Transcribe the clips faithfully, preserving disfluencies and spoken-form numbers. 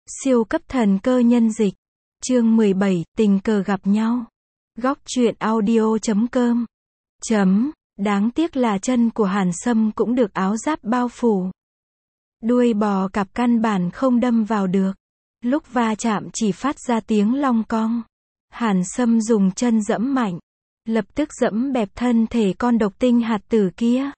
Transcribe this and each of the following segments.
Siêu cấp thần cơ nhân dịch. Chương mười bảy, tình cờ gặp nhau. Góc truyện audio chấm com. Chấm, đáng tiếc là chân của Hàn Sâm cũng được áo giáp bao phủ. Đuôi bò cặp căn bản không đâm vào được. Lúc va chạm chỉ phát ra tiếng long cong. Hàn Sâm dùng chân giẫm mạnh. Lập tức giẫm bẹp thân thể con độc tinh hạt tử kia.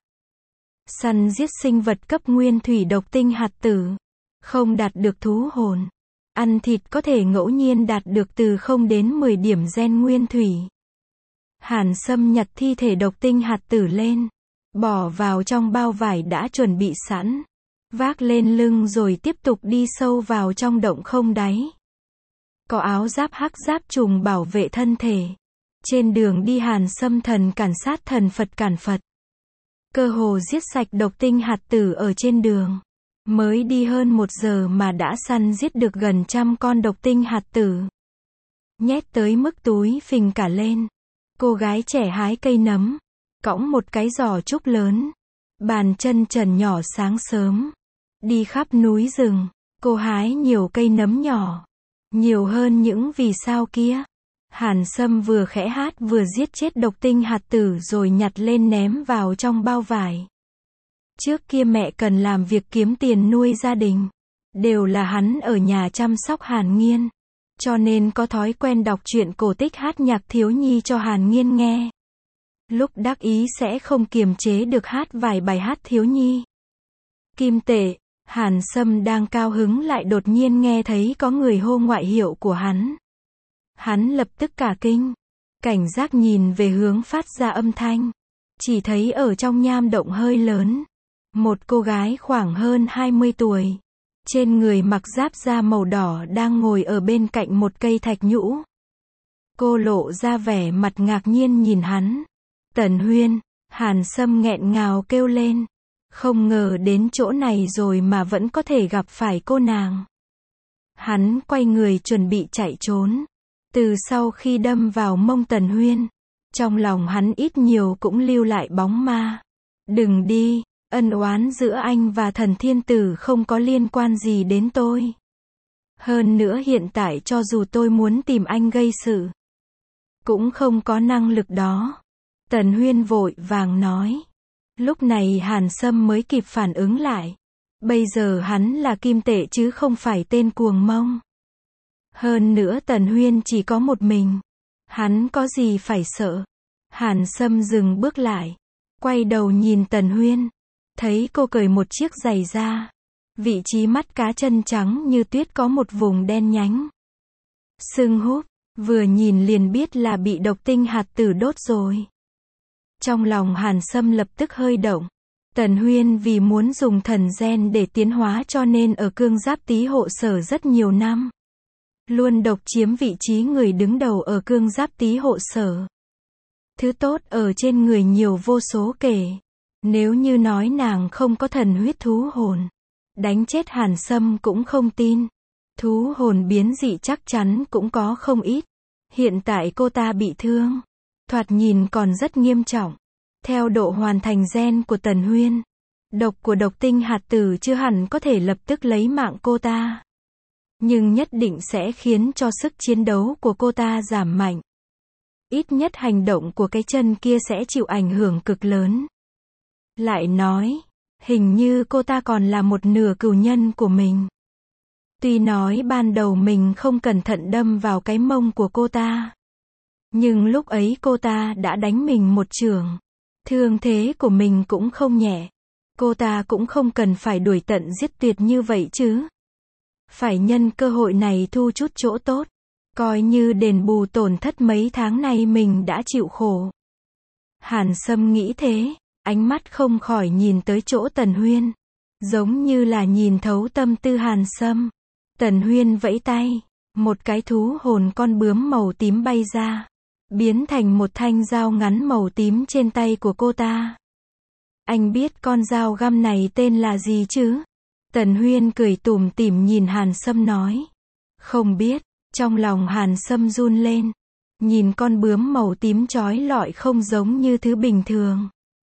Săn giết sinh vật cấp nguyên thủy độc tinh hạt tử. Không đạt được thú hồn. Ăn thịt có thể ngẫu nhiên đạt được từ không đến mười điểm gen nguyên thủy. Hàn Sâm nhặt thi thể độc tinh hạt tử lên. Bỏ vào trong bao vải đã chuẩn bị sẵn. Vác lên lưng rồi tiếp tục đi sâu vào trong động không đáy. Có áo giáp hắc giáp trùng bảo vệ thân thể. Trên đường đi Hàn Sâm thần cản sát thần Phật cản Phật. Cơ hồ giết sạch độc tinh hạt tử ở trên đường. Mới đi hơn một giờ mà đã săn giết được gần trăm con độc tinh hạt tử. Nhét tới mức túi phình cả lên. Cô gái trẻ hái cây nấm. Cõng một cái giỏ trúc lớn. Bàn chân trần nhỏ sáng sớm. Đi khắp núi rừng. Cô hái nhiều cây nấm nhỏ. Nhiều hơn những vì sao kia. Hàn Sâm vừa khẽ hát vừa giết chết độc tinh hạt tử rồi nhặt lên ném vào trong bao vải. Trước kia mẹ cần làm việc kiếm tiền nuôi gia đình. Đều là hắn ở nhà chăm sóc Hàn Nghiên. Cho nên có thói quen đọc truyện cổ tích hát nhạc thiếu nhi cho Hàn Nghiên nghe. Lúc đắc ý sẽ không kiềm chế được hát vài bài hát thiếu nhi. Kim tệ, Hàn Sâm đang cao hứng lại đột nhiên nghe thấy có người hô ngoại hiệu của hắn. Hắn lập tức cả kinh. Cảnh giác nhìn về hướng phát ra âm thanh. Chỉ thấy ở trong nham động hơi lớn. Một cô gái khoảng hơn hai mươi tuổi. Trên người mặc giáp da màu đỏ đang ngồi ở bên cạnh một cây thạch nhũ. Cô lộ ra vẻ mặt ngạc nhiên nhìn hắn. Tần Huyên, Hàn Sâm nghẹn ngào kêu lên. Không ngờ đến chỗ này rồi mà vẫn có thể gặp phải cô nàng. Hắn quay người chuẩn bị chạy trốn. Từ sau khi đâm vào mông Tần Huyên. Trong lòng hắn ít nhiều cũng lưu lại bóng ma. Đừng đi. Ân oán giữa anh và thần thiên tử không có liên quan gì đến tôi. Hơn nữa hiện tại cho dù tôi muốn tìm anh gây sự, cũng không có năng lực đó. Tần Huyên vội vàng nói. Lúc này Hàn Sâm mới kịp phản ứng lại. Bây giờ hắn là kim tệ chứ không phải tên cuồng mông. Hơn nữa Tần Huyên chỉ có một mình. Hắn có gì phải sợ. Hàn Sâm dừng bước lại. Quay đầu nhìn Tần Huyên. Thấy cô cởi một chiếc giày da. Vị trí mắt cá chân trắng như tuyết có một vùng đen nhánh. Sưng húp, vừa nhìn liền biết là bị độc tinh hạt tử đốt rồi. Trong lòng Hàn Sâm lập tức hơi động. Tần Huyên vì muốn dùng thần gen để tiến hóa cho nên ở cương giáp tý hộ sở rất nhiều năm. Luôn độc chiếm vị trí người đứng đầu ở cương giáp tý hộ sở. Thứ tốt ở trên người nhiều vô số kể. Nếu như nói nàng không có thần huyết thú hồn, đánh chết Hàn Sâm cũng không tin. Thú hồn biến dị chắc chắn cũng có không ít. Hiện tại cô ta bị thương, thoạt nhìn còn rất nghiêm trọng. Theo độ hoàn thành gen của Tần Huyên, độc của độc tinh hạt tử chưa hẳn có thể lập tức lấy mạng cô ta. Nhưng nhất định sẽ khiến cho sức chiến đấu của cô ta giảm mạnh. Ít nhất hành động của cái chân kia sẽ chịu ảnh hưởng cực lớn. Lại nói, hình như cô ta còn là một nửa cừu nhân của mình. Tuy nói ban đầu mình không cẩn thận đâm vào cái mông của cô ta. Nhưng lúc ấy cô ta đã đánh mình một chưởng. Thương thế của mình cũng không nhẹ. Cô ta cũng không cần phải đuổi tận giết tuyệt như vậy chứ. Phải nhân cơ hội này thu chút chỗ tốt. Coi như đền bù tổn thất mấy tháng nay mình đã chịu khổ. Hàn Sâm nghĩ thế. Ánh mắt không khỏi nhìn tới chỗ Tần Huyên. Giống như là nhìn thấu tâm tư Hàn Sâm. Tần Huyên vẫy tay. Một cái thú hồn con bướm màu tím bay ra. Biến thành một thanh dao ngắn màu tím trên tay của cô ta. Anh biết con dao găm này tên là gì chứ? Tần Huyên cười tủm tỉm nhìn Hàn Sâm nói. Không biết. Trong lòng Hàn Sâm run lên. Nhìn con bướm màu tím chói lọi không giống như thứ bình thường.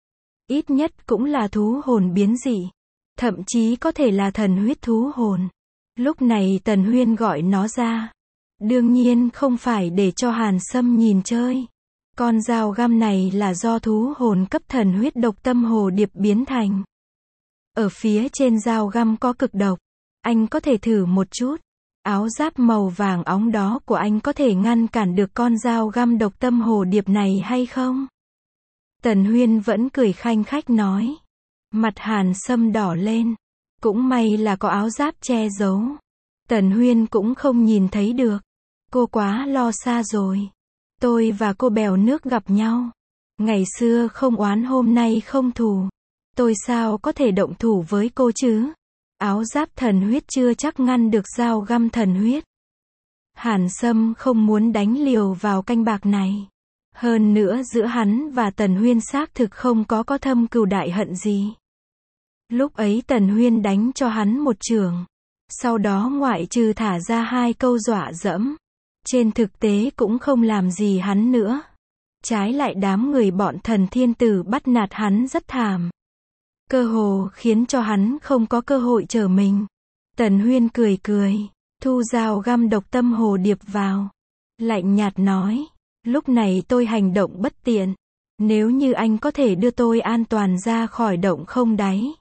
Ít nhất cũng là thú hồn biến dị. Thậm chí có thể là thần huyết thú hồn. Lúc này Tần Huyên gọi nó ra. Đương nhiên không phải để cho Hàn Sâm nhìn chơi. Con dao găm này là do thú hồn cấp thần huyết độc tâm hồ điệp biến thành. Ở phía trên dao găm có cực độc. Anh có thể thử một chút. Áo giáp màu vàng óng đó của anh có thể ngăn cản được con dao găm độc tâm hồ điệp này hay không? Tần Huyên vẫn cười khanh khách nói. Mặt Hàn Sâm đỏ lên. Cũng may là có áo giáp che giấu. Tần Huyên cũng không nhìn thấy được. Cô quá lo xa rồi. Tôi và cô bèo nước gặp nhau. Ngày xưa không oán hôm nay không thù. Tôi sao có thể động thủ với cô chứ? Áo giáp thần huyết chưa chắc ngăn được dao găm thần huyết. Hàn Sâm không muốn đánh liều vào canh bạc này. Hơn nữa giữa hắn và Tần Huyên xác thực không có có thâm cừu đại hận gì. Lúc ấy Tần Huyên đánh cho hắn một chưởng. Sau đó ngoại trừ thả ra hai câu dọa dẫm. Trên thực tế cũng không làm gì hắn nữa. Trái lại đám người bọn thần thiên tử bắt nạt hắn rất thảm. Cơ hồ khiến cho hắn không có cơ hội trở mình. Tần Huyên cười cười, thu dao găm độc tâm hồ điệp vào. Lạnh nhạt nói, lúc này tôi hành động bất tiện. Nếu như anh có thể đưa tôi an toàn ra khỏi động không đáy,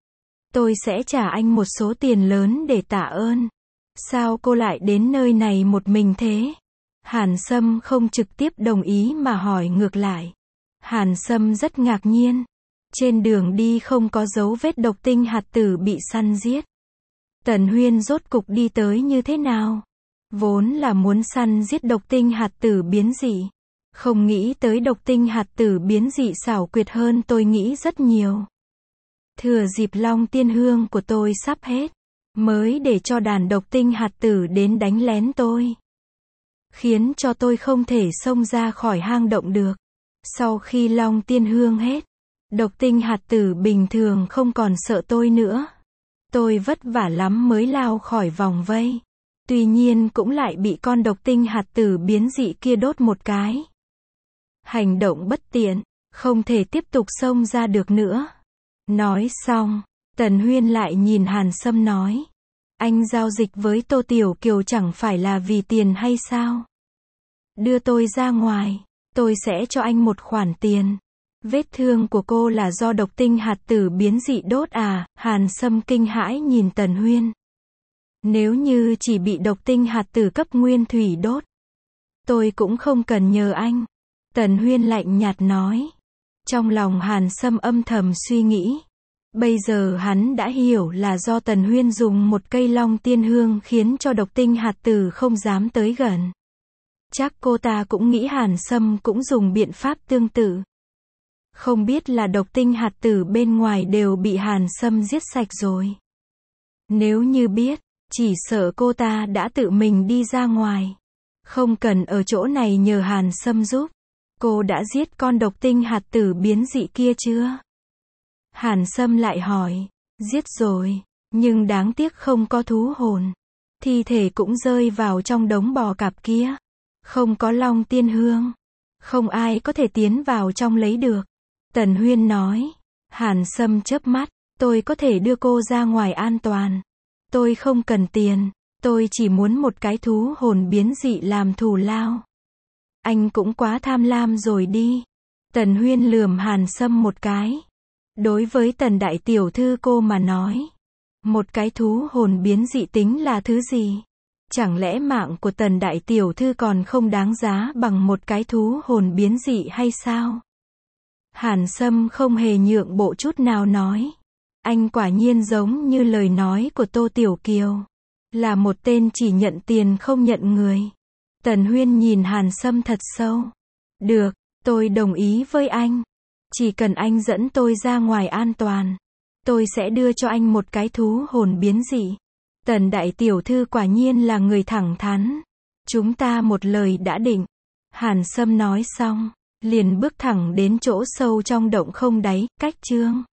tôi sẽ trả anh một số tiền lớn để tạ ơn. Sao cô lại đến nơi này một mình thế? Hàn Sâm không trực tiếp đồng ý mà hỏi ngược lại. Hàn Sâm rất ngạc nhiên. Trên đường đi không có dấu vết độc tinh hạt tử bị săn giết. Tần Huyên rốt cục đi tới như thế nào? Vốn là muốn săn giết độc tinh hạt tử biến dị. Không nghĩ tới độc tinh hạt tử biến dị xảo quyệt hơn tôi nghĩ rất nhiều. Thừa dịp long tiên hương của tôi sắp hết, mới để cho đàn độc tinh hạt tử đến đánh lén tôi. Khiến cho tôi không thể xông ra khỏi hang động được. Sau khi long tiên hương hết, độc tinh hạt tử bình thường không còn sợ tôi nữa. Tôi vất vả lắm mới lao khỏi vòng vây. Tuy nhiên cũng lại bị con độc tinh hạt tử biến dị kia đốt một cái. Hành động bất tiện, không thể tiếp tục xông ra được nữa. Nói xong, Tần Huyên lại nhìn Hàn Sâm nói. Anh giao dịch với Tô Tiểu Kiều chẳng phải là vì tiền hay sao? Đưa tôi ra ngoài, tôi sẽ cho anh một khoản tiền. Vết thương của cô là do độc tinh hạt tử biến dị đốt à? Hàn Sâm kinh hãi nhìn Tần Huyên. Nếu như chỉ bị độc tinh hạt tử cấp nguyên thủy đốt, tôi cũng không cần nhờ anh. Tần Huyên lạnh nhạt nói. Trong lòng Hàn Sâm âm thầm suy nghĩ. Bây giờ hắn đã hiểu là do Tần Huyên dùng một cây long tiên hương khiến cho độc tinh hạt tử không dám tới gần. Chắc cô ta cũng nghĩ Hàn Sâm cũng dùng biện pháp tương tự. Không biết là độc tinh hạt tử bên ngoài đều bị Hàn Sâm giết sạch rồi. Nếu như biết, chỉ sợ cô ta đã tự mình đi ra ngoài. Không cần ở chỗ này nhờ Hàn Sâm giúp. Cô đã giết con độc tinh hạt tử biến dị kia chưa? Hàn Sâm lại hỏi. Giết rồi, nhưng đáng tiếc không có thú hồn. Thi thể cũng rơi vào trong đống bò cạp kia. Không có long tiên hương. Không ai có thể tiến vào trong lấy được. Tần Huyên nói. Hàn Sâm chớp mắt. Tôi có thể đưa cô ra ngoài an toàn. Tôi không cần tiền. Tôi chỉ muốn một cái thú hồn biến dị làm thù lao. Anh cũng quá tham lam rồi đi. Tần Huyên lườm Hàn Sâm một cái. Đối với Tần đại tiểu thư cô mà nói, một cái thú hồn biến dị tính là thứ gì? Chẳng lẽ mạng của Tần đại tiểu thư còn không đáng giá bằng một cái thú hồn biến dị hay sao? Hàn Sâm không hề nhượng bộ chút nào nói. Anh quả nhiên giống như lời nói của Tô Tiểu Kiều. Là một tên chỉ nhận tiền không nhận người. Tần Huyên nhìn Hàn Sâm thật sâu. Được, tôi đồng ý với anh. Chỉ cần anh dẫn tôi ra ngoài an toàn, tôi sẽ đưa cho anh một cái thú hồn biến dị. Tần đại tiểu thư quả nhiên là người thẳng thắn. Chúng ta một lời đã định. Hàn Sâm nói xong, liền bước thẳng đến chỗ sâu trong động không đáy, cách chương.